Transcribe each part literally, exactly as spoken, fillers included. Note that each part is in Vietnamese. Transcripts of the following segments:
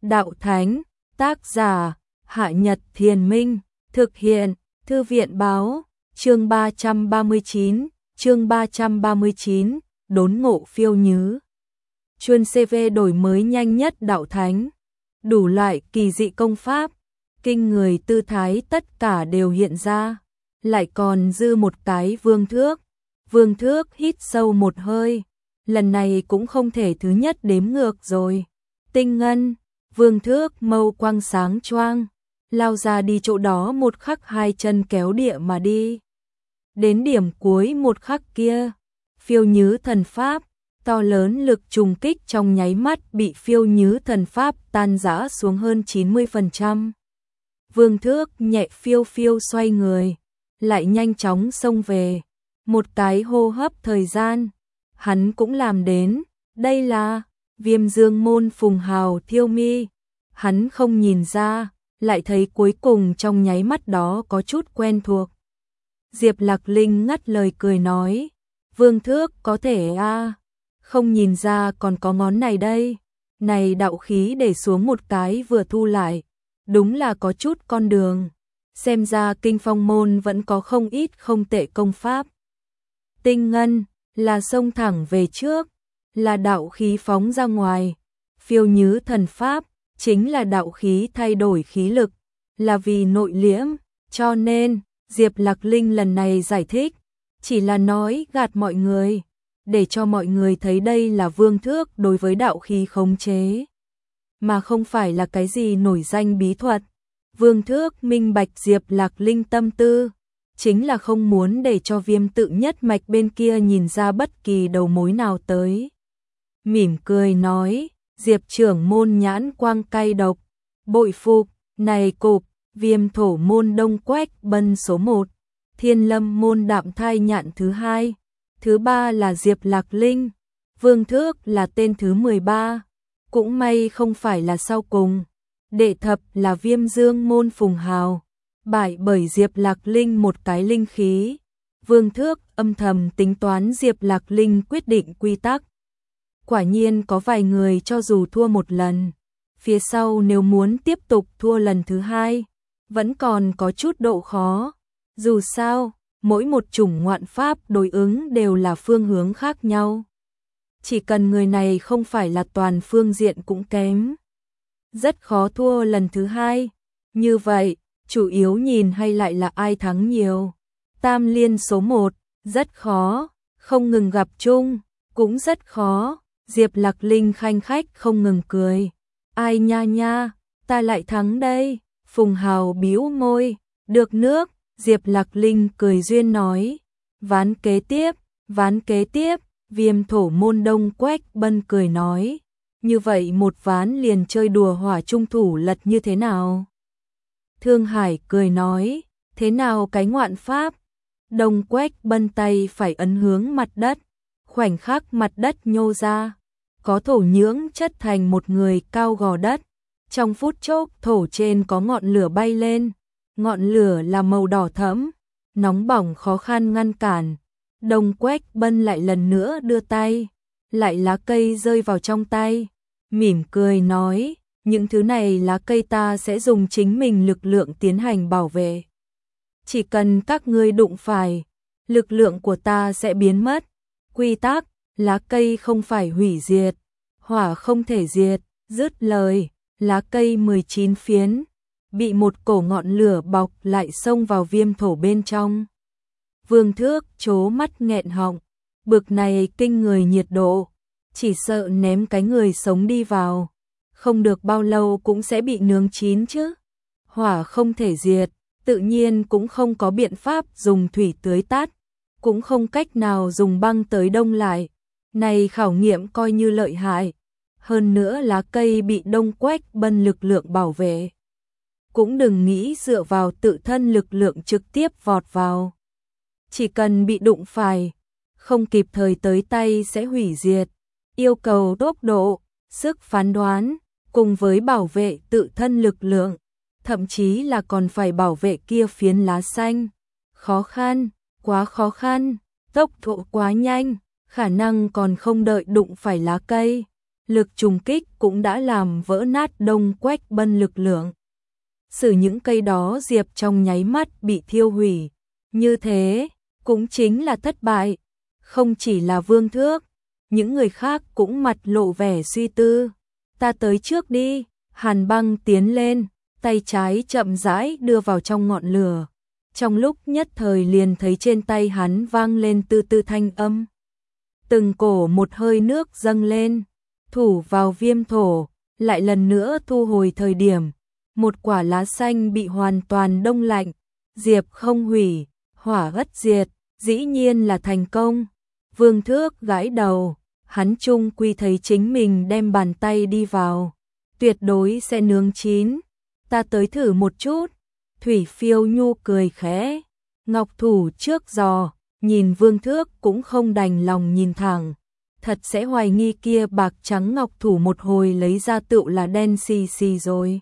Đạo Thánh, tác giả, Hạ Nhật Thiền Minh, thực hiện, Thư viện Báo, chương ba trăm ba mươi chín, chương ba trăm ba mươi chín, đốn ngộ phiêu nhứ. Chuyên xê vê đổi mới nhanh nhất Đạo Thánh, đủ loại kỳ dị công pháp, kinh người tư thái tất cả đều hiện ra, lại còn dư một cái Vương Thước. Vương Thước hít sâu một hơi, lần này cũng không thể thứ nhất đếm ngược rồi. Tinh ngân, Vương Thước mâu quang sáng choang, lao ra đi chỗ đó một khắc hai chân kéo địa mà đi. Đến điểm cuối một khắc kia, phiêu nhứ thần pháp, to lớn lực trùng kích trong nháy mắt bị phiêu nhứ thần pháp tan rã xuống hơn chín mươi phần trăm. Vương Thước nhẹ phiêu phiêu xoay người, lại nhanh chóng xông về. Một cái hô hấp thời gian, hắn cũng làm đến, đây là Viêm Dương môn Phùng Hào Thiêu Mi. Hắn không nhìn ra, lại thấy cuối cùng trong nháy mắt đó có chút quen thuộc. Diệp Lạc Linh ngắt lời cười nói, Vương Thước có thể a à, không nhìn ra còn có món này đây. Này đạo khí để xuống một cái vừa thu lại, đúng là có chút con đường. Xem ra Kinh Phong môn vẫn có không ít không tệ công pháp. Tinh ngân là xông thẳng về trước, là đạo khí phóng ra ngoài. Phiêu nhứ thần pháp chính là đạo khí thay đổi khí lực, là vì nội liễm, cho nên Diệp Lạc Linh lần này giải thích chỉ là nói gạt mọi người, để cho mọi người thấy đây là Vương Thước đối với đạo khí khống chế, mà không phải là cái gì nổi danh bí thuật. Vương Thước minh bạch Diệp Lạc Linh tâm tư, chính là không muốn để cho Viêm tự nhất mạch bên kia nhìn ra bất kỳ đầu mối nào tới. Mỉm cười nói, Diệp trưởng môn nhãn quang cay độc, bội phục, này cục, Viêm thổ môn Đông Quách Bân số một, Thiên Lâm môn Đạm Thai Nhạn thứ hai, thứ ba là Diệp Lạc Linh, Vương Thước là tên thứ mười ba, cũng may không phải là sau cùng. Đệ thập là Viêm Dương môn Phùng Hào, bại bởi Diệp Lạc Linh một cái linh khí. Vương Thước âm thầm tính toán Diệp Lạc Linh quyết định quy tắc. Quả nhiên có vài người cho dù thua một lần, phía sau nếu muốn tiếp tục thua lần thứ hai, vẫn còn có chút độ khó. Dù sao, mỗi một chủng ngoạn pháp đối ứng đều là phương hướng khác nhau. Chỉ cần người này không phải là toàn phương diện cũng kém, rất khó thua lần thứ hai. Như vậy, chủ yếu nhìn hay lại là ai thắng nhiều. Tam liên số một, rất khó, không ngừng gặp chung, cũng rất khó. Diệp Lạc Linh khanh khách không ngừng cười. Ai nha nha, ta lại thắng đây. Phùng Hào bĩu môi, được nước. Diệp Lạc Linh cười duyên nói, ván kế tiếp, ván kế tiếp. Viêm thổ môn Đông Quách Bân cười nói, như vậy một ván liền chơi đùa hỏa trung thủ lật như thế nào? Thương Hải cười nói, thế nào cái ngoạn pháp? Đông Quách Bân tay phải ấn hướng mặt đất, khoảnh khắc mặt đất nhô ra, có thổ nhưỡng chất thành một người cao gò đất. Trong phút chốc thổ trên có ngọn lửa bay lên, ngọn lửa là màu đỏ thẫm, nóng bỏng khó khăn ngăn cản. Đông Quách Bân lại lần nữa đưa tay, lại lá cây rơi vào trong tay, mỉm cười nói, những thứ này lá cây ta sẽ dùng chính mình lực lượng tiến hành bảo vệ. Chỉ cần các ngươi đụng phải, lực lượng của ta sẽ biến mất. Quy tắc, lá cây không phải hủy diệt, hỏa không thể diệt. Dứt lời, lá cây mười chín phiến, bị một cổ ngọn lửa bọc lại xông vào Viêm thổ bên trong. Vương Thước trố mắt nghẹn họng, bực này kinh người nhiệt độ, chỉ sợ ném cái người sống đi vào, không được bao lâu cũng sẽ bị nướng chín chứ. Hỏa không thể diệt, tự nhiên cũng không có biện pháp dùng thủy tưới tắt, cũng không cách nào dùng băng tới đông lại. Này khảo nghiệm coi như lợi hại, hơn nữa lá cây bị Đông Quách Bân lực lượng bảo vệ, cũng đừng nghĩ dựa vào tự thân lực lượng trực tiếp vọt vào. Chỉ cần bị đụng phải, không kịp thời tới tay sẽ hủy diệt. Yêu cầu tốc độ, sức phán đoán, cùng với bảo vệ tự thân lực lượng, thậm chí là còn phải bảo vệ kia phiến lá xanh. Khó khăn, quá khó khăn, tốc độ quá nhanh, khả năng còn không đợi đụng phải lá cây, lực trùng kích cũng đã làm vỡ nát Đông Quách Bân lực lượng. Sử những cây đó Diệp trong nháy mắt bị thiêu hủy, như thế cũng chính là thất bại. Không chỉ là Vương Thước, những người khác cũng mặt lộ vẻ suy tư. Ta tới trước đi. Hàn Băng tiến lên, tay trái chậm rãi đưa vào trong ngọn lửa. Trong lúc nhất thời liền thấy trên tay hắn vang lên tư tư thanh âm. Từng cổ một hơi nước dâng lên, thủ vào viêm thổ, lại lần nữa thu hồi thời điểm. Một quả lá xanh bị hoàn toàn đông lạnh, diệp không hủy, hỏa ất diệt, dĩ nhiên là thành công. Vương Thước gãi đầu, hắn chung quy thấy chính mình đem bàn tay đi vào, tuyệt đối sẽ nướng chín. Ta tới thử một chút. Thủy Phiêu Nhu cười khẽ, ngọc thủ trước giò, nhìn Vương Thước cũng không đành lòng nhìn thẳng. Thật sẽ hoài nghi kia bạc trắng ngọc thủ một hồi lấy ra tựu là đen xì xì rồi.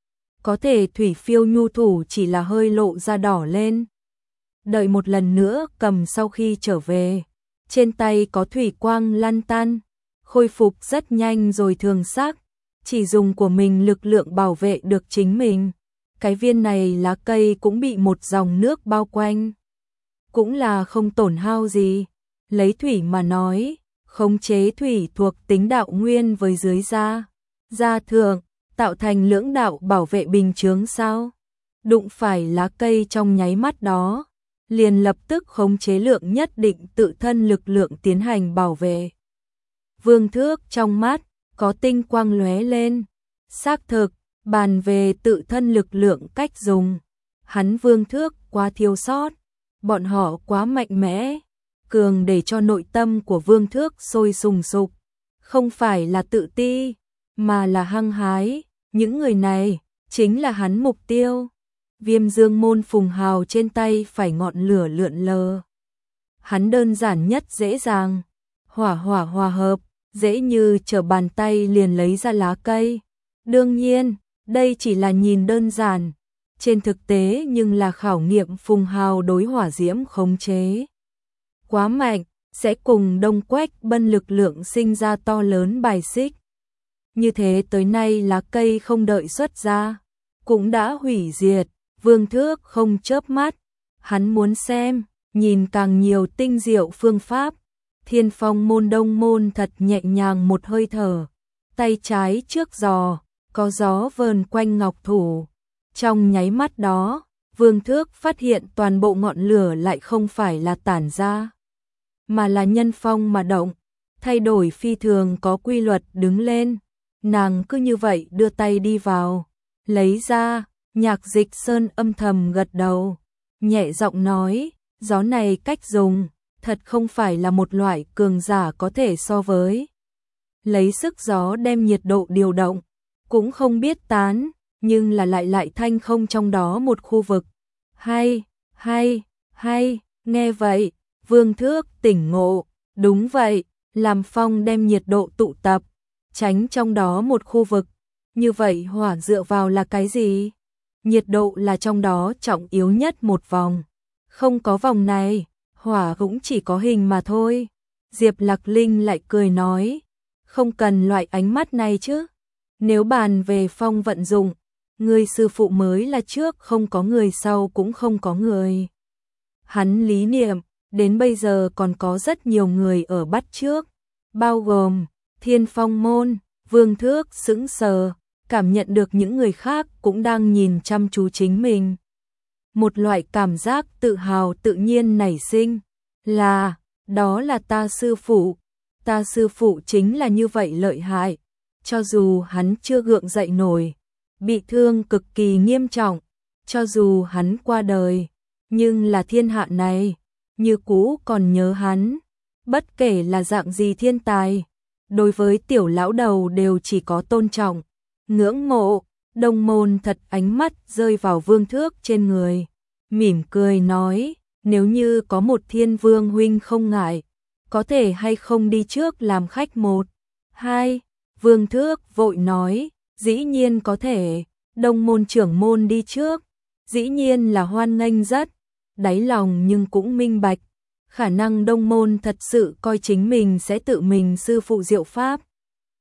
Có thể Thủy Phiêu Nhu thủ chỉ là hơi lộ ra đỏ lên. Đợi một lần nữa cầm sau khi trở về, trên tay có thủy quang lăn tăn, khôi phục rất nhanh rồi thường sắc, chỉ dùng của mình lực lượng bảo vệ được chính mình. Cái viên này lá cây cũng bị một dòng nước bao quanh, cũng là không tổn hao gì. Lấy thủy mà nói, khống chế thủy thuộc tính đạo nguyên với dưới da, da thường, tạo thành lưỡng đạo bảo vệ bình chướng sao. Đụng phải lá cây trong nháy mắt đó, liền lập tức khống chế lượng nhất định tự thân lực lượng tiến hành bảo vệ. Vương Thước trong mắt có tinh quang lóe lên, xác thực, bàn về tự thân lực lượng cách dùng. Hắn Vương Thước quá thiếu sót, bọn họ quá mạnh mẽ, cường để cho nội tâm của Vương Thước sôi sùng sục. Không phải là tự ti, mà là hăng hái, những người này chính là hắn mục tiêu. Viêm Dương môn phùng hào trên tay phải ngọn lửa lượn lờ. Hắn đơn giản nhất dễ dàng, hỏa hỏa hòa hợp, dễ như trở bàn tay liền lấy ra lá cây. Đương nhiên, đây chỉ là nhìn đơn giản, trên thực tế nhưng là khảo nghiệm phùng hào đối hỏa diễm khống chế. Quá mạnh, sẽ cùng Đông Quách Bân lực lượng sinh ra to lớn bài xích. Như thế tới nay lá cây không đợi xuất ra, cũng đã hủy diệt. Vương Thước không chớp mắt, hắn muốn xem, nhìn càng nhiều tinh diệu phương pháp. Thiên Phong môn Đông môn thật nhẹ nhàng một hơi thở, tay trái trước giò, có gió vờn quanh ngọc thủ. Trong nháy mắt đó, Vương Thước phát hiện toàn bộ ngọn lửa lại không phải là tản ra, mà là nhân phong mà động, thay đổi phi thường có quy luật đứng lên. Nàng cứ như vậy đưa tay đi vào, lấy ra. Nhạc Dịch Sơn âm thầm gật đầu, nhẹ giọng nói, gió này cách dùng, thật không phải là một loại cường giả có thể so với. Lấy sức gió đem nhiệt độ điều động, cũng không biết tán, nhưng là lại lại thanh không trong đó một khu vực. Hay, hay, hay, nghe vậy, Vương Thước tỉnh ngộ, đúng vậy, làm phong đem nhiệt độ tụ tập, tránh trong đó một khu vực. Như vậy hỏa dựa vào là cái gì? Nhiệt độ là trong đó trọng yếu nhất một vòng. Không có vòng này, hỏa cũng chỉ có hình mà thôi. Diệp Lạc Linh lại cười nói, không cần loại ánh mắt này chứ. Nếu bàn về phong vận dụng, người sư phụ mới là trước không có người sau cũng không có người. Hắn lý niệm, đến bây giờ còn có rất nhiều người ở bắt trước, bao gồm Thiên Phong môn. Vương Thước sững sờ, cảm nhận được những người khác cũng đang nhìn chăm chú chính mình. Một loại cảm giác tự hào tự nhiên nảy sinh, là, đó là ta sư phụ, ta sư phụ chính là như vậy lợi hại, cho dù hắn chưa gượng dậy nổi, bị thương cực kỳ nghiêm trọng, cho dù hắn qua đời, nhưng là thiên hạ này, như cũ còn nhớ hắn, bất kể là dạng gì thiên tài, đối với tiểu lão đầu đều chỉ có tôn trọng. Ngưỡng mộ. Đông môn thật ánh mắt rơi vào Vương Thước trên người, mỉm cười nói, nếu như có một Thiên Vương huynh không ngại, có thể hay không đi trước làm khách một, hai. Vương Thước vội nói, dĩ nhiên có thể. Đông môn trưởng môn đi trước, dĩ nhiên là hoan nghênh rất, đáy lòng nhưng cũng minh bạch, khả năng Đông môn thật sự coi chính mình sẽ tự mình sư phụ diệu pháp.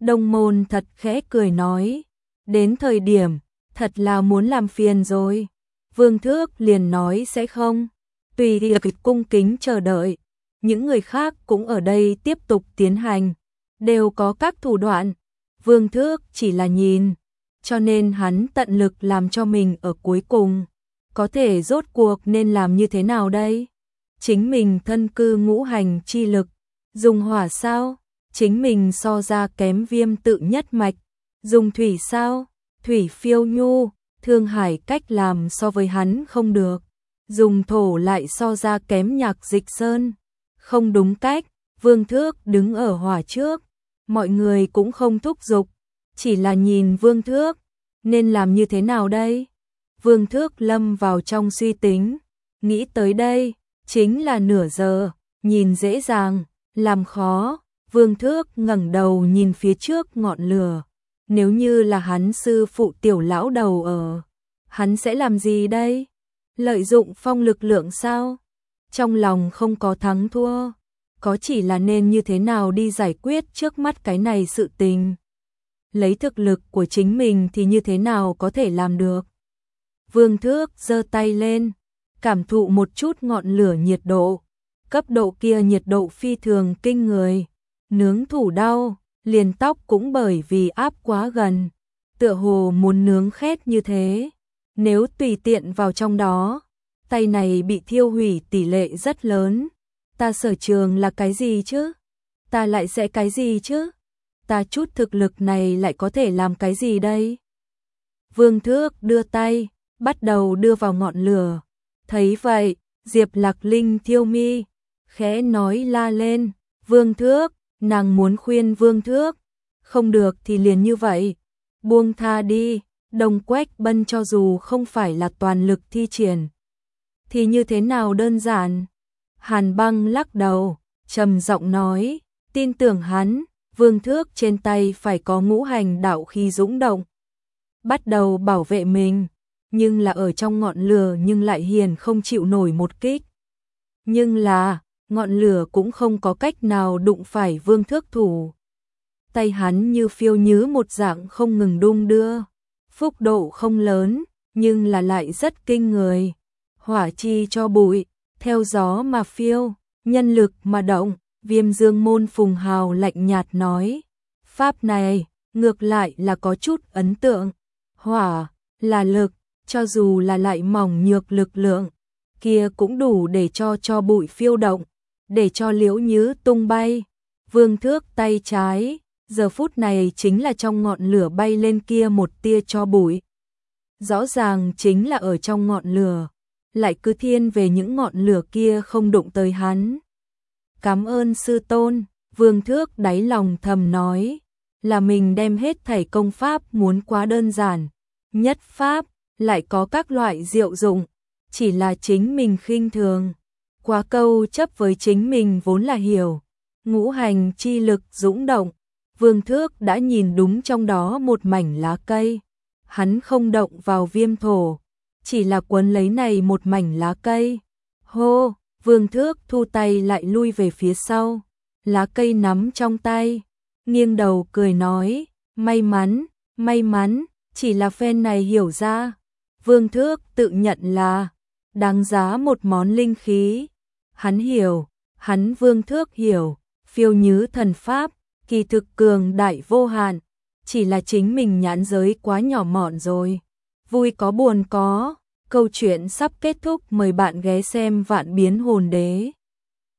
Đông Môn thật khẽ cười nói, đến thời điểm, thật là muốn làm phiền rồi. Vương Thước liền nói sẽ không, tùy ý cung kính chờ đợi. Những người khác cũng ở đây tiếp tục tiến hành, đều có các thủ đoạn. Vương Thước chỉ là nhìn, cho nên hắn tận lực làm cho mình ở cuối cùng. Có thể rốt cuộc nên làm như thế nào đây? Chính mình thân cư ngũ hành chi lực, dùng hỏa sao? Chính mình so ra kém Viêm tự nhất mạch. Dùng thủy sao? Thủy phiêu nhu, Thương Hải cách làm so với hắn không được. Dùng thổ lại so ra kém Nhạc Dịch Sơn. Không đúng cách, Vương Thước đứng ở hỏa trước. Mọi người cũng không thúc giục, chỉ là nhìn Vương Thước. Nên làm như thế nào đây? Vương Thước lâm vào trong suy tính. Nghĩ tới đây, chính là nửa giờ, nhìn dễ dàng, làm khó. Vương Thước ngẩng đầu nhìn phía trước ngọn lửa. Nếu như là hắn sư phụ Tiểu lão đầu ở, hắn sẽ làm gì đây? Lợi dụng phong lực lượng sao? Trong lòng không có thắng thua, có chỉ là nên như thế nào đi giải quyết trước mắt cái này sự tình. Lấy thực lực của chính mình thì như thế nào có thể làm được? Vương Thước giơ tay lên, cảm thụ một chút ngọn lửa nhiệt độ. Cấp độ kia nhiệt độ phi thường kinh người, nướng thủ đau, liền tóc cũng bởi vì áp quá gần, tựa hồ muốn nướng khét như thế. Nếu tùy tiện vào trong đó, tay này bị thiêu hủy tỷ lệ rất lớn. Ta sở trường là cái gì chứ? Ta lại sẽ cái gì chứ? Ta chút thực lực này lại có thể làm cái gì đây? Vương Thước đưa tay, bắt đầu đưa vào ngọn lửa. Thấy vậy, Diệp Lạc Linh thiêu mi, khẽ nói la lên, Vương Thước, nàng muốn khuyên Vương Thước, không được thì liền như vậy, buông tha đi. Đồng Quách Bân cho dù không phải là toàn lực thi triển, thì như thế nào đơn giản? Hàn Băng lắc đầu, trầm giọng nói, tin tưởng hắn, Vương Thước trên tay phải có ngũ hành đạo khí dũng động, bắt đầu bảo vệ mình, nhưng là ở trong ngọn lửa nhưng lại hiền không chịu nổi một kích. Nhưng là, ngọn lửa cũng không có cách nào đụng phải Vương Thước thủ. Tay hắn như phiêu nhứ một dạng không ngừng đung đưa. Phúc độ không lớn, nhưng là lại rất kinh người. Hỏa chi cho bụi, theo gió mà phiêu, nhân lực mà động. Viêm Dương Môn Phùng Hào lạnh nhạt nói, pháp này ngược lại là có chút ấn tượng. Hỏa là lực, cho dù là lại mỏng nhược lực lượng, kia cũng đủ để cho cho bụi phiêu động, để cho liễu nhứ tung bay. Vương Thước tay trái, giờ phút này chính là trong ngọn lửa bay lên kia một tia cho bụi. Rõ ràng chính là ở trong ngọn lửa, lại cứ thiên về những ngọn lửa kia không đụng tới hắn. Cảm ơn sư tôn, Vương Thước đáy lòng thầm nói, là mình đem hết thảy công pháp muốn quá đơn giản, nhất pháp lại có các loại diệu dụng, chỉ là chính mình khinh thường, quá câu chấp với chính mình vốn là hiểu. Ngũ hành chi lực dũng động, Vương Thước đã nhìn đúng trong đó một mảnh lá cây, hắn không động vào viêm thổ, chỉ là quấn lấy này một mảnh lá cây. Hô, Vương Thước thu tay lại lui về phía sau, lá cây nắm trong tay, nghiêng đầu cười nói, may mắn, may mắn, chỉ là phen này hiểu ra. Vương Thước tự nhận là đáng giá một món linh khí. Hắn hiểu, hắn Vương Thước hiểu, phiêu nhứ thần pháp, kỳ thực cường đại vô hạn, chỉ là chính mình nhãn giới quá nhỏ mọn rồi. Vui có buồn có, câu chuyện sắp kết thúc, mời bạn ghé xem Vạn Biến Hồn Đế.